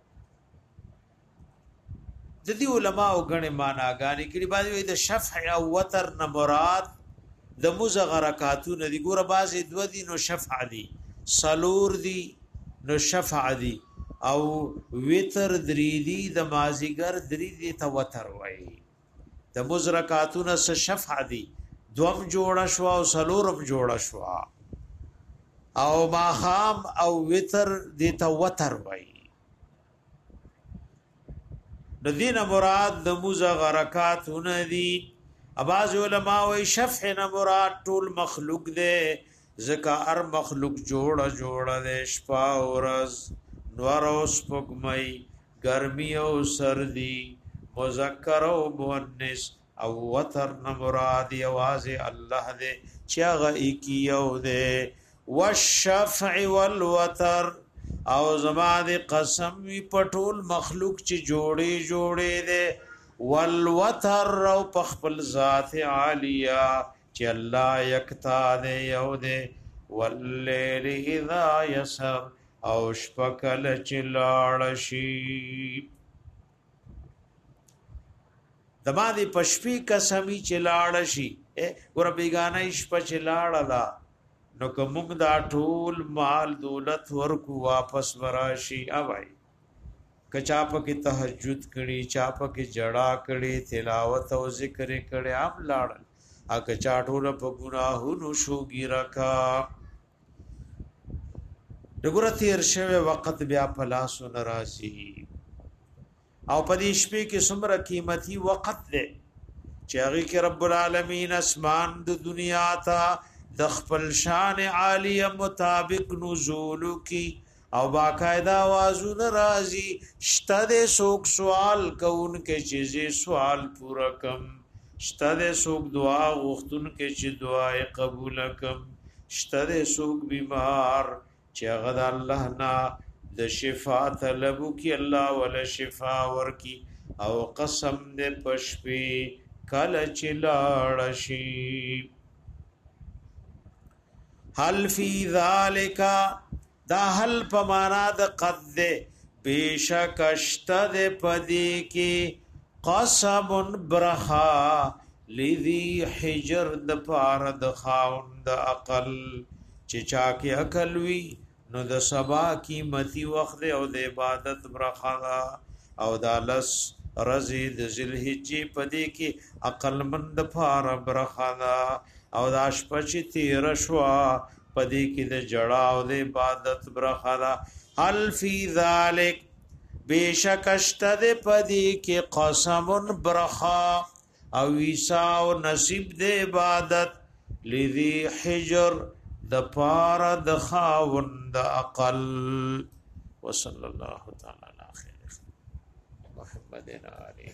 د دې علماء غنه معنا غاني کړي باندې د شفع او وتر نه مراد د مزغرکاتو نه دي ګوره بازي دو دي نو شفع دي سلور دي نو شفع دي او وتر درې دي د مازیګر درې دي ته وتر وای د مزرکاتو نه شفع دي دوم جوړه شو او سلورم جوړه شو او ماخام او وتر دي ته وتر وای د دینه مراد د مزغرکاتو نه دي اباظ علماء وی شفع نه مراد ټول مخلوق دے زکا ار مخلوق جوړه جوړه دے شپه ورځ نور او سپګمای ګرمي او سردی مذکر او مؤنث او وتر نه مراد یواز الله دے چاغه کیو دے والشفع والوتر او زما دے قسم وی پټول مخلوق چې جوړې جوړې دے والوتر او پخپل ذات عالیه چې الله یکتا دے یو دے واللیل اذا یسر او شپکل چلاړ شي دما دی پشپی قسمی چلاړ شي ګور بیگانه شپ چلاړ لا نو کوم دا ټول مال دولت ورکو واپس وراشي اوای کچا پکې تهجد کړي چا پکې جڑا کړي تلاوت او ذکر کړي عام لاړل ا کچا ټول په ګناهونو شوګي رکا دغه تیر شوه وخت بیا پلاسو ناراضي او پدې شپې کې څومره قیمتي وخت ده چې هغه کې رب العالمین اسمان د دنیا ته د خپل شان عالیه مطابق نزول کی او باقاعده आवाजونه راځي شته د سوک سوال کوون کې چیزې سوال پورا کم شته د سوک دعا غوښتون کې چې دعا قبول کم شته د سوک بیمار چې هغه الله نه د شفا طلب کی الله ولا شفا ورکی او قسم دې پشپی کله چې لاړ شي هل فی ذالک دا حل پمانا د قد دے بیشک اشتد پدی کی قسم برخا لذی حجر د پار د خاون د عقل چچا کی عقل وی نو د سبا قیمتي وخت او د عبادت برخا او د لس رزی د ذلحجې پدی کی عقل مند پار برخا او د اشپچ تیر شوا پدې کې د جڑا او د عبادت برخلا هل فی ذلک بیشکشت د پدې کې قسم برخا او عیسی او نصیب د عبادت لذي حجر د پار د خاوند عقل وصلی الله تعالی علی خیر محمد علیه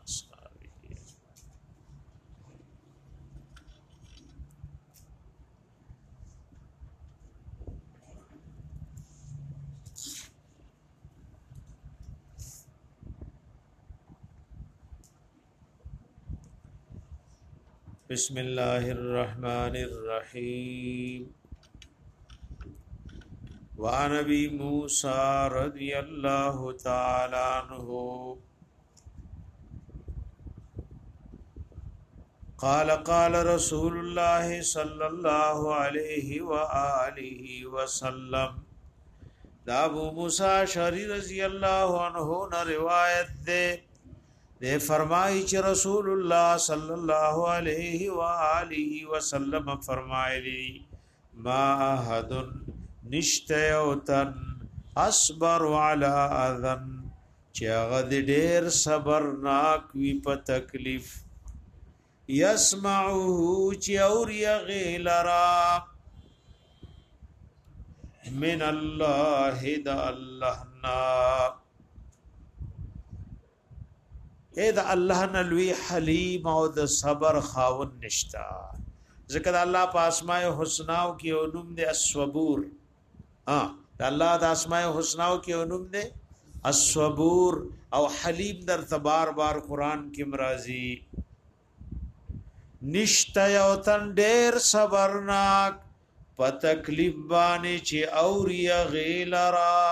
بسم الله الرحمن الرحيم وعن ابي موسى رضي الله تعالى عنه قال قال رسول الله صلى الله عليه واله وسلم دا ابو موسى شری رضی الله عنه نے روایت دے دے فرمائی چې رسول الله صلی الله علیه و آله وسلم فرمایلی ما احد نشته او تن اصبر علی اذن چې هغه ډېر صبرناک وي په تکلیف يسمعه چې اوري غیلرا من الله د الله نا اے د الله نلوی حلیم او د صبر خاون نشتا ذکر الله په اسماء الحسنا او کې علوم د الصبور ها د الله د اسماء الحسنا او کې علوم د الصبور او حلیم در تبار بار قران کې مرাজি نشتا یو تن ډیر صبرناک په تکلیف باندې چې اوریا غیلرا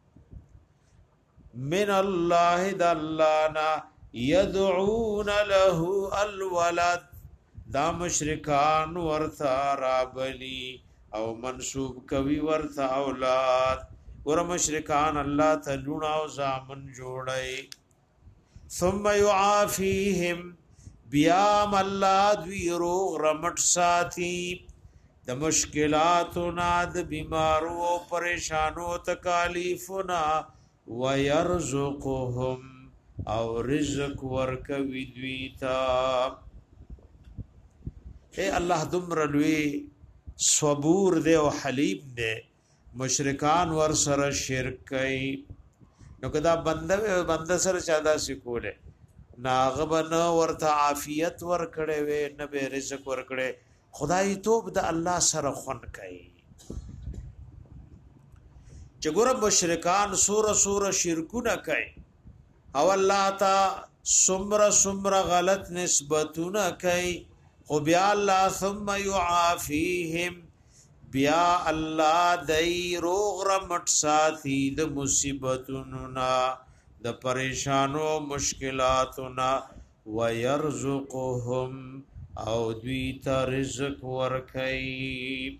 من الله د الله نا يدعون له الولد دا مشرکان ورثا رابلی او منسوب کوي ورثا اولاد ور مشرکان الله ته لونا او زامن جوړي ثم يعافيهم بیام الله دوی روغ رمټ ساتي د مشکلاتنا د بیمارو او پریشانو تکالیفنا ويرزقهم او رزق ورکوي دوی تا اے الله دمر لوی صبور دے او حلیم دے مشرکان ور سره شرک کوي نو کدا بنده بنده سره چادا سکوله ناغبن ورته عافیت ور کړي وي نه به رزق ور کړي خدای توب د الله سره خون کوي چې ګور مشرکان سور سور شرکونه کوي او الله تا سمره سمره غلط نسبتونه کوي او بیا الله ثم يعافيهم بیا الله دای روغ رمټ ساتي د مصیبتونو نا د پریشانو مشکلاتنا ويرزقهم او دوی ته رزق ورکي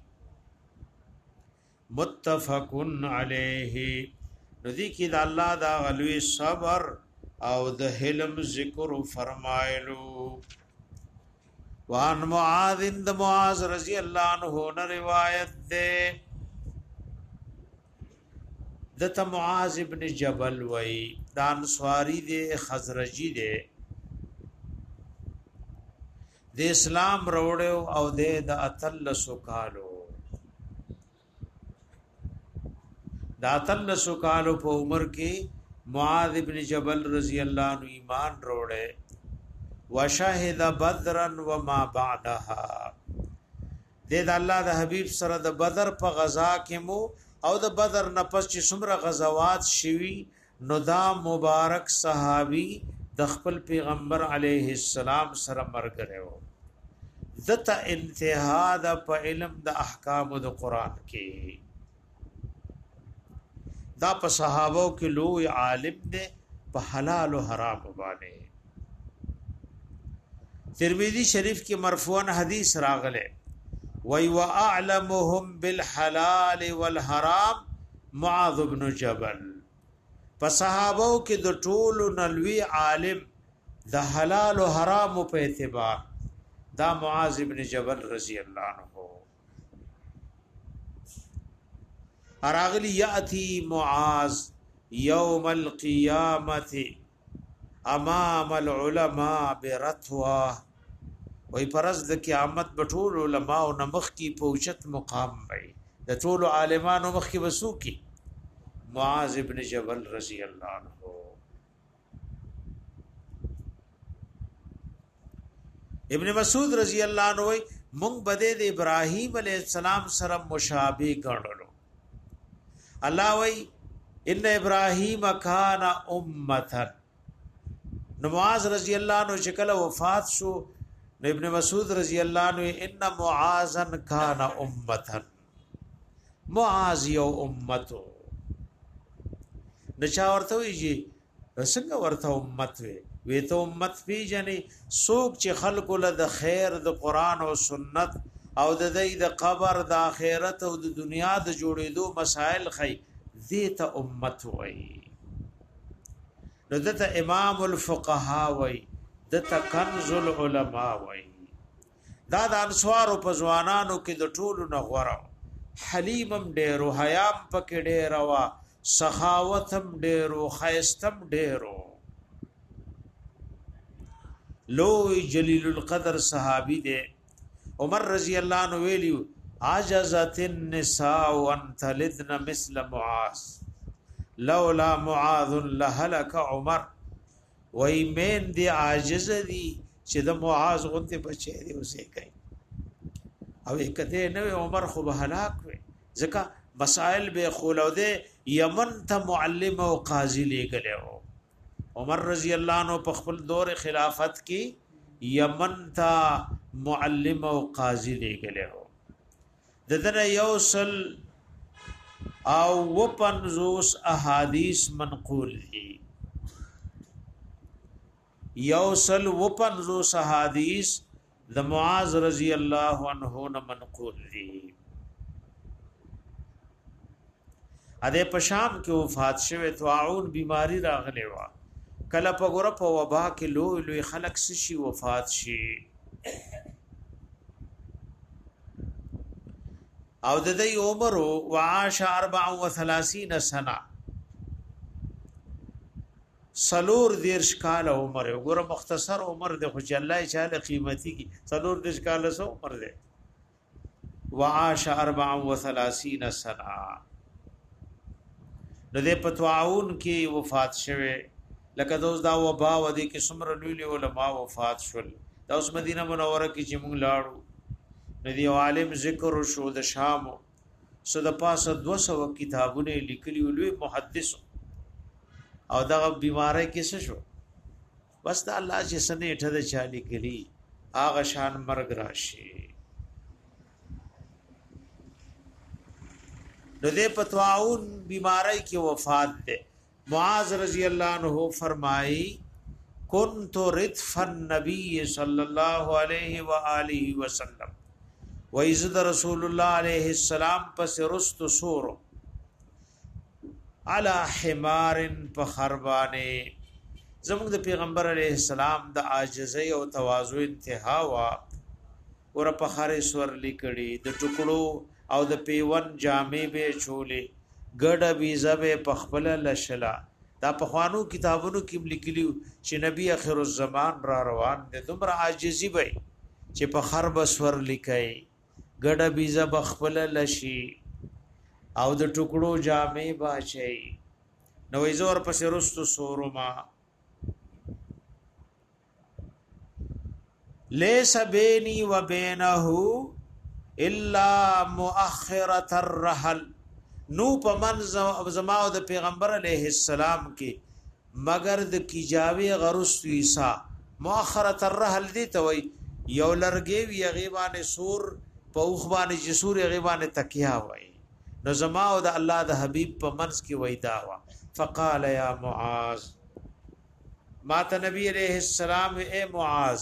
متفقن علیه ندی کی د الله دا غلوی صبر او د حلم ذکر فرمایلو وان معاذ د معاذ رضی الله عنه نه روایت ده دته معاذ ابن جبل وای د انصاری د خزرجی ده د اسلام وروړو او د اتل سوکالو د اتل سوکالو په عمر کې معاذ ابن جبل رضی الله عنه ایمان وروړي وشاهد بدرا وما بعدها د الله د حبیب سره د بدر په غزا کې مو او د بدر نفس چې څومره غزوات شوي نو دا مبارک صحابي د خپل پیغمبر علیه السلام سره مرګره و ذات انتها د په علم د احکام د قران کې دا په صحابو کې لوی عالم دی په حلال او حرام باندې ترمذی شریف کې مرفوعاً حدیث راغله وی واعلمهم بالحلال والحرام معاذ بن جبل په صحابو کې د ټولو نلوی عالم د حلال او حرام په اعتبار دا معاذ ابن جبل رضی الله عنه اراغلی یاتی معاذ یوم القیامت امام العلماء برتوه وی پرز د قیامت بټول علماء او نمخ کی پوچت مقام وي د ټول عالمانو مخ کی وسو کی معاذ ابن جبل رضی الله عنه ابن مسعود رضی الله عنه وی مونږ بده د ابراهیم علیه السلام سره مشابه ګڼلو الله وی ان ابراهیم کان امه نو معاذ رضی الله عنه شکل وفات شو ابن مسعود رضی الله عنه ان معاذا کان امه معاذ یو امته نشا ورته ویږي څنګه ورته امت وي وی ته امت پیجنې سوق چې خلق له د خیر د قران او سنت او د دې د قبر د آخرت او د دنیا د جوړېدو مسائل خي ذات امت وي نو دته امام الفقهاء وي دته کنز العلماء وي دا د انصار په ځوانانو کې د ټولو نغوره حلیمم ډېر حیام پکې ډېر وا سخاوتم ډیرو خیستم ډیرو لوی جلیل القدر صحابی دے عمر رضی اللہ عنہ ویلیو عجزت النساء ان تلدن مثل معاذ لولا معاذ لهلك عمر وای مین دی عاجز دی چې د معاذ غنته بچی دی اوسه کوي او کته نو عمر خو به هلاک وي ځکه مسائل به خولوده یمن ته معلم او قاضي لګلو عمر رضی اللہ عنہ په خپل دور خلافت کې یمن ته معلم او قاضي لګلو دغه یوصل او وپنځوس احادیث منقول دي یوصل وپنځوس احادیث د معاذ رضی اللہ عنہ نه منقول دي اده پشام کې وفات شوه طاعون بیماری راغلی و کله په ګره په وبا کې لوی لوی خلق شي وفات شي او د دې عمر وعاش اربع وثلاثين سنه سلور دیرش کال عمر وګوره مختصر عمر د خو الله تعالی قیمتي کی سلور دیرش کال سو عمر ده وعاش اربع وثلاثين سنه نو دې پتواون کې وفات شوه لکه دوز دا وبا ودی کې څومره لوی علماء وفات شول دا اوس مدینه منوره کې چې موږ لاړو ندی عالم ذکر شو د شام سو د پاسه دو سو کتابونه لیکلي لوی محدث او دا بیماری کې څه شو بس دا الله چې سنه ټه د چالي کړي اغه شان مرګ راشي نو دې پتواون بیماری کې وفات ده معاذ رضی اللہ عنہ فرمائی کنت ردف النبی صلی اللہ علیہ وآلہ وسلم وعزد رسول اللہ علیہ السلام پس رست سور علی حمار پخربانے زمانگ دا پیغمبر علیہ السلام دا عاجزی و تواضع انتہا وا ور پخار سور لکڑی دا ٹکڑو او د پیون جامې به چولې ګډه بیزه به پخپل لشلا دا په خوانو کتابونو کې لیکلیو چې نبی اخر الزمان را روان دي دومره عاجزي وي چې په خرب سور لیکي ګډه بیزه بخپل لشي او د ټوکړو جامې باشي نو ایزور پس رستو سورما ليس بيني وبينه الا مؤخره الرحل نو په منځ زما او د پیغمبر علیه السلام کې مگر د کیجاوی غرس عیسی مؤخره الرحل دي ته وي یو لرګي وی غیبانه سور په خوبانه جسور غیبانه تکیا وای نو زما او د الله د حبیب په منځ کې وای دا وا فقال یا معاذ ما ته نبی علیہ السلام اے معاذ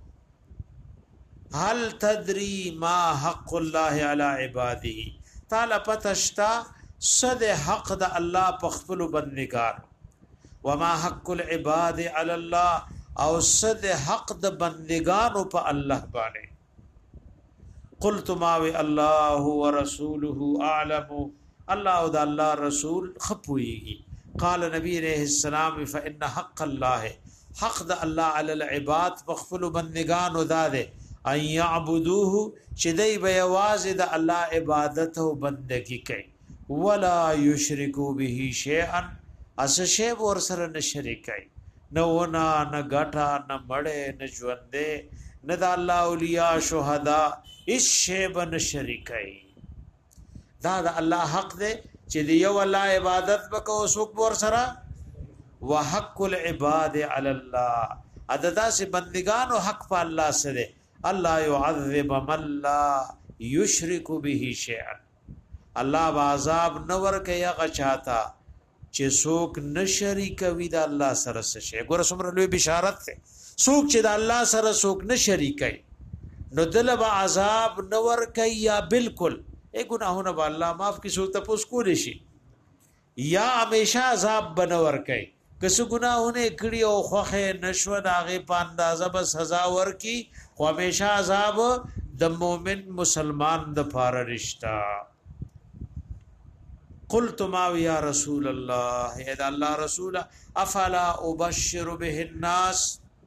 هل تدری ما حق الله علی عباده تعالی پتشتا صد حق د الله په خپل بندگان وما حق العباد علی الله او صد حق د بندگان په الله باندې قلت ما الله ورسوله اعلم الله او د الله رسول خپويږي قال نبی علیہ السلام فان حق الله حق د الله علی العباد په خپل بندگان او داده ان يعبدوه چې دی به आवाज د الله عبادت او بندگی کوي ولا یشرکو به شیئا اس شی ور سره نه شریکای نو نا نه غټا نه مړې نه ژوندې نه د الله اولیاء شهدا اس شی بن شریکای دا د الله حق دی چې دی یو الله عبادت وکاو سوک ور سره وحق العباد علی الله عددا سے بندگان او حق په الله سره الله يعذب من لا يشرك به شيئا الله عذاب نور کوي هغه چاته چې څوک نه شریک وي د الله سره څه ګور سمره لوی بشارت ده څوک چې د الله سره څوک نه شریک وي نو دلته عذاب نور کوي یا بالکل اے گناهونه به الله معاف کی څوک ته پوس کول شي یا همیشه عذاب بنور کوي کس گناهونه کړي او خوخه نشو داغه په اندازه به سزا ورکي خو همیشه عذاب د مؤمن مسلمان د فار رشتہ قلت ما يا رسول الله اذا الله رسول افلا ابشر به الناس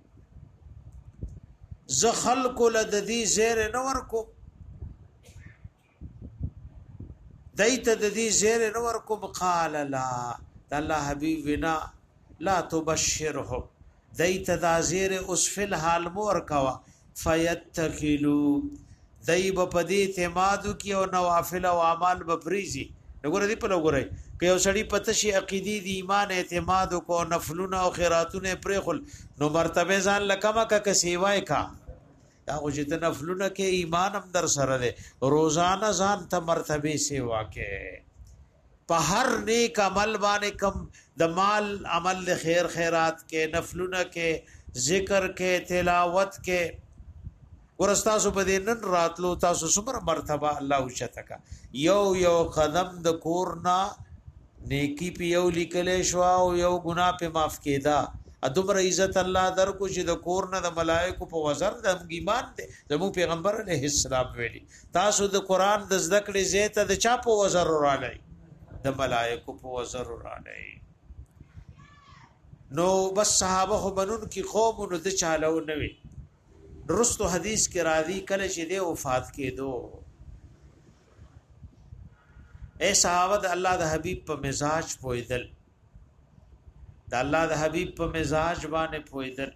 ز خلق لددي زير نور کو دایت ددي زير نور کو قال لا الله حبيب بنا لا تبشرهم دایت دا زير اس فل حال مور کوا فيتكلوا دایب پدی اعتماد کی او نوافل او اعمال بفریزی وګوره دی په لګورای که یو سړی پته شي عقیدی دی ایمان اعتماد کو نفلونه او خیراتونه پرخل نو مرتبه ځان لکما کا سیوای کا هغه چې نفلونه کې ایمان هم در سره ده روزانه ځان ته مرتبه سیوا کې په هر نیک عمل باندې کم د مال عمل خیر خیرات کې نفلونه کې ذکر کې تلاوت کې ورستاسو په دینن راتلو تاسو څومره مرتبه الله وشتکا یو یو قدم د کورنا نیکی په یو لیکلې شو او یو ګناه په معاف کېدا ادمر عزت الله در کو چې د کورنا د ملائکه په وزر د ایمان دي زمو پیغمبر علیه السلام ویلي تاسو د قران د ذکر زیته د چا په وزر رالای د ملائکه په وزر رالای نو بس صحابه خو بنون کی قوم نو د چالو نه وي رستو حدیث کې راضی کله چې د وفات کېدو اے صحابه د الله د حبیب په مزاج پویدل د الله د حبیب په مزاج باندې پویدل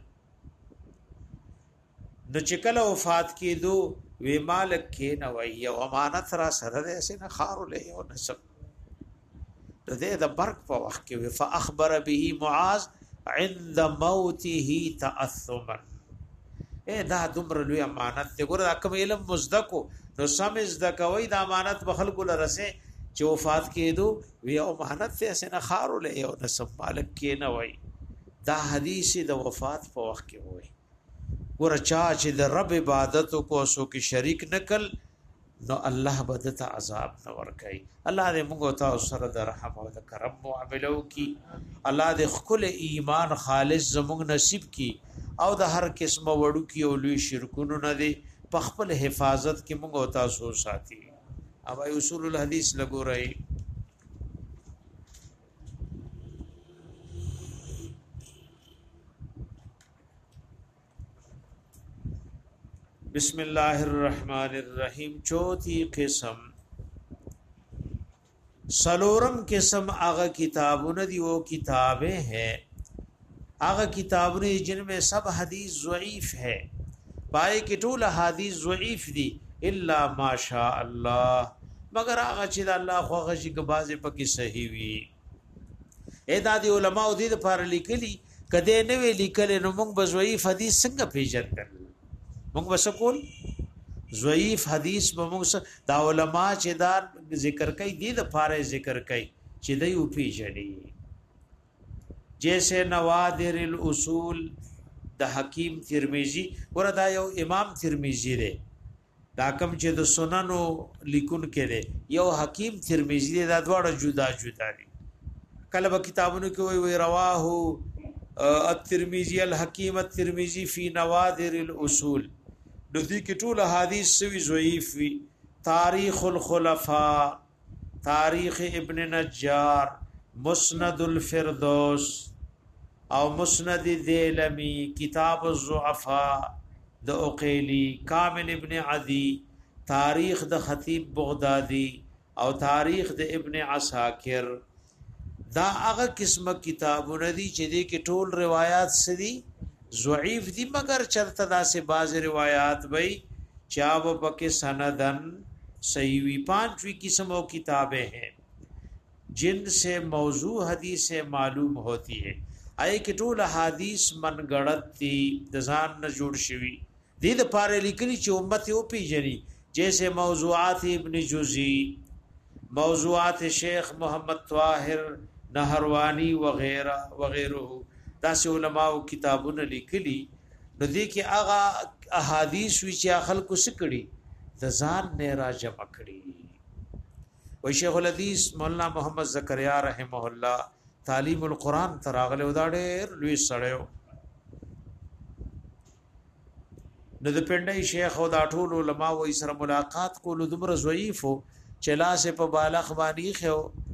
نو چې کله وفات کېدو وی مالک کې نه وای یو امانت را سره ده اسه نه خارو له یو نسب د دې د برق په وخت کې فاخبر به معاذ عند موته تاثما اے دا دومره لوی امانت دی ګوره کوم علم مزدکو نو سمز د کوي د امانت په خلکو لرسه چې وفات کېدو وی امانت ته سن خارو له یو نسب مالک کې نه وای دا حدیث د وفات په وخت کې وای ګوره چا چې د رب عبادت کو سو کې شریک نکل نو الله بدت عذاب نه ور کوي الله دې موږ ته سره د رحم او د کرم معاملو کی الله دې خپل ایمان خالص زموږ نصیب کی او د هر قسمه وړو کې او لوی شرکونو نه دي په خپل حفاظت کې موږ او تاسو ساتي او اصول الحديث لګو رہی بسم الله الرحمن الرحیم چوتھی قسم سلورم قسم هغه کتابونه دي او کتابیں ہیں آغا کتابونه جن میں سب حدیث ضعیف ہے پائے کہ ټول حدیث ضعیف دي الا ماشاء الله مگر آغا چې الله خو غشي که بازه پکې صحیح وي اے د علماء دې لپاره لیکلي کده نه وی لیکل نو موږ به ضعیف حدیث څنګه پیژندل موږ وسکول ضعیف حدیث به موږ دا علماء چې دا ذکر کوي دې لپاره ذکر کوي چې دوی او پیژني جیسے نوادر الاصول د حکیم ترمذی وردا یو امام ترمذی دی دا کوم چې د سننو لیکون کړي یو حکیم ترمذی دا دواړه جدا جدا دي کله به کتابونو کې وی رواه الترمذی الحکیم الترمذی فی نوادر الاصول د دې کې ټول احادیث سوی ضعیف وی تاریخ الخلفاء تاریخ ابن نجار مسند الفردوس او مسند دیلمی کتاب الضعفاء د عقیلی کامل ابن عدی تاریخ د خطیب بغدادی او تاریخ د ابن عساکر دا هغه قسمه کتابونه دي چې دې کې ټول روایت سدي ضعیف دي مگر چرته داسې باز روایت وي چا و پکې سندن صحیح وی پانچویں قسموں کتابیں ہیں جن سے موضوع حدیث معلوم ہوتی ہے آئے کہ ټول حدیث من گڑت تی دزان نہ جوړ شوی دې د پاره لیکلي چې امت یو پیژني جیسے موضوعات ابن جوزی موضوعات شیخ محمد طاهر نهروانی وغیرہ وغیرہ داس علماء کتابونه لیکلي نو دې کې هغه احادیث چې خلکو سکړي د ځان نه را جمع کړي و شیخ الحدیث مولانا محمد زکریا رحمه الله تعلیم القرآن تراغله ودا ډېر لوی سړیو نو د پندای شیخ او دا ټول علماء و سره ملاقات کول دومره ضعیف چې لاس په بالغ باندې خو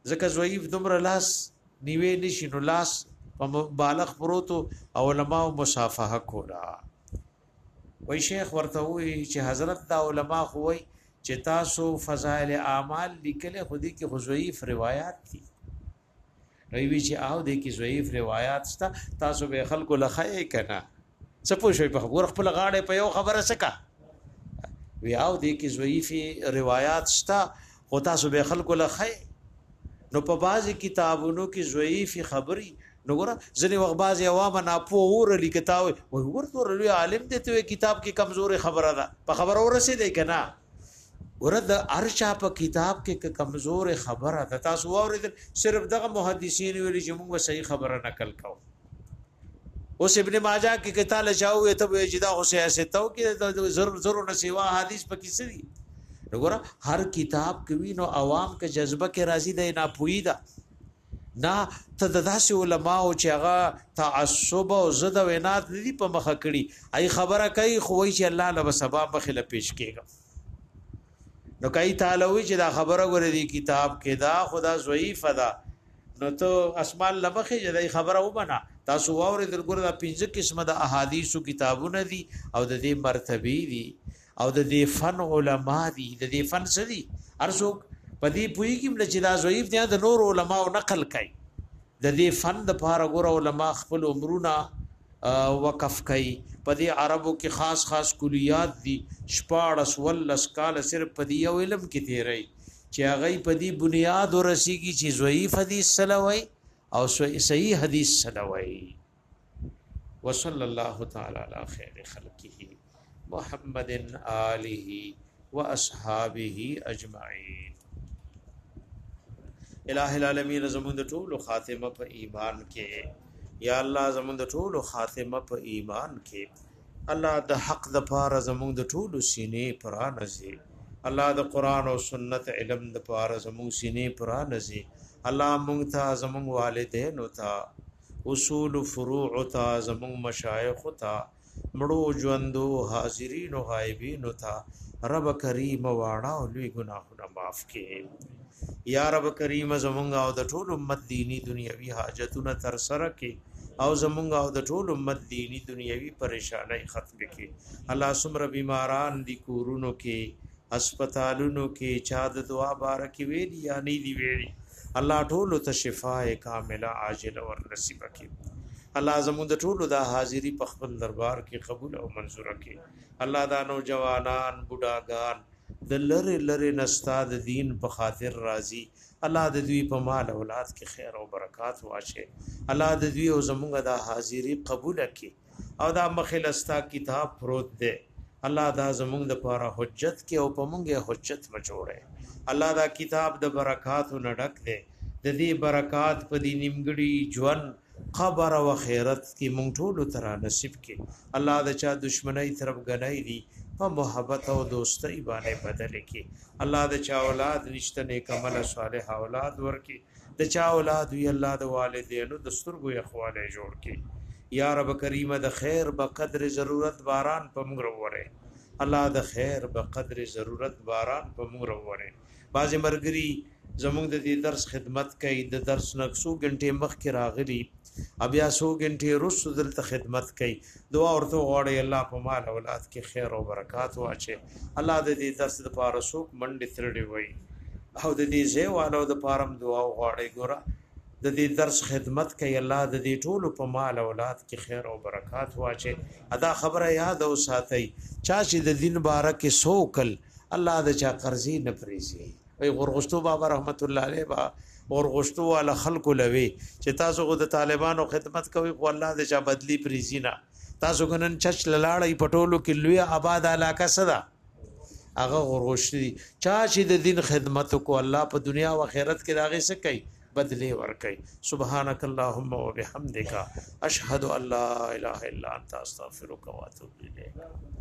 ځکه ضعیف دومره لاس نیوي نشي نو لاس په بالغ پروتو او علماء مصافحه کولا وای شیخ ورته وی چې حضرت دا علماء خو وای چې تاسو فضائل اعمال لیکل خودي کې خو ضعیف روایت دي نو وی چې او د کې ضعیف روایت ستا تاسو به خلکو لخای کنا څه پوښوي په خبر خپل غاړه په یو خبره سکا وی او د کې ضعیف روایت ستا خو تاسو به خلکو لخای نو په بعضی کتابونو کې ضعیف خبري نو ګره ځنی وخت بعضی عوام نه پوور لیکتاوي وای ورته لوی عالم دي ته کتاب کې کمزوري خبره ده په خبر ورسې دی کنه ورته ارشا په کتاب کې کمزور خبره ده تاسو اورید صرف دغه محدثین ویلي چې موږ صحیح خبره نقل کوو اوس ابن ماجه کې کتاب چاوي ته جدا خو سیاستو کې ضرور ضرور نه سیوا حدیث پکې سړي وګوره هر کتاب کوي نو عوام کې جذبه کې راضي ده نه پوي ده نه تدداس علماء او چې هغه تعصب او زده وینات دي په مخه کړي ای خبره کوي خو وي چې الله له سبب بخله پیش کېږي نو کوي تعالی وي چې دا خبره غره دي کتاب کې دا خدا ضعیف ده نو ته اسمان لمخه چې دا خبره وبنا تاسو واورې د ګره د پنځه قسمه د احادیثو کتابونه دي او د دې مرتبه دي او د دې فن علما دي د دې فن سدي ارڅوک پدې پوي کې چې دا ضعیف دي د نور علما او نقل کوي د دې فن د پاره ګور علما خپل عمرونه وقف کوي پدې عربو کې خاص خاص کلیات دي شپاړس ولس کال صرف پدې یو علم کې تیری چې هغه پدې بنیاد ورسیږي چې ضعیف حدیث سلوي او صحیح حدیث سلوي وصلی الله تعالی علی خیر خلقه محمد آله واصحابه اجمعین الہ العالمین زمون د ټول خاتمه په ایمان کې یا الله زمون د ټول خاتمه په ایمان کې الله د حق د پاره زمون د ټول سینې پرانځي الله د قران او سنت علم د پاره زمون سینې پرانځي الله مونږ ته زمون والدین او ته اصول فروع ته زمون مشایخ ته مړو ژوندو حاضرین او غایبین ته رب کریم واړه او لوی ګناهونه معاف کړي یا رب کریم زمونږ او د ټول امت دینی دنیوي حاجتونه تر سره کړي او زمونږ او د ټول امت دینی دنیوي پریشانای ختم کړي الله سمره بیماران دي کورونو کې هسپتالونو کې چا د دعا بارکی ویلی یا نه دی ویلی الله ټول ته شفاء کامله عاجله ور نصیب کړي الله زموږ د ټولو د حاضری په خپل دربار کې قبول او منزور کړي الله دا نوجوانان بوډاګان د لری لری نستا د دین په خاطر راضي الله د دوی په مال اولاد کې خیر او برکات واشه الله د دوی او زموږ د حاضری قبول کړي او دا مخلستا کتاب پروت دی الله دا زموږ د پاره حجت کې او په مونږه حجت مچوړي الله دا کتاب د برکات نډک دی د دې برکات په دې نیمګړي ژوند خبر او خیرت کی مونږ ټول تر نصیب کی الله د چا دشمنی طرف غنای دی په محبت او دوستۍ باندې بدل کی الله د چا اولاد نشته نیک عمل صالح اولاد ورکی د چا اولاد وی الله د والدینو د سترګو اخواله جوړ کی یا رب کریم د خیر په قدر ضرورت باران په موږ وره الله د خیر په قدر ضرورت باران په موږ وره باز مرګری زموږ د دې درس خدمت کوي د درس نقصو غنټه مخ کې راغلي ابیا سو غنټه رسو دلته خدمت کوي دعا ورته غواړي الله په مال اولاد کې خیر او برکات واچي الله د دې درس د پاره سوک منډه ترړي وي او د دې زیوالو د پارم دعا غواړي ګوره د دې درس خدمت کوي الله د دې ټولو په مال اولاد کې خیر او برکات واچي ادا خبره یاد او ساتي چا چې د دین بارکه سوکل الله د چا قرضې نه پریزي وي غرغشتو بابا رحمت الله علیه با غرغشتو والا خلق لوي چې تاسو غو د طالبانو خدمت کوي خو الله د چا بدلی پریزي نه تاسو ګنن چچ لاړی پټولو کې لوی آباد علاقه صدا هغه غرغشتي چا چې د دین خدمت کو الله په دنیا او آخرت کې راغی سکي بدلی ورکي سبحانك اللهم وبحمدك اشهد ان لا اله الا انت استغفرك واتوب اليك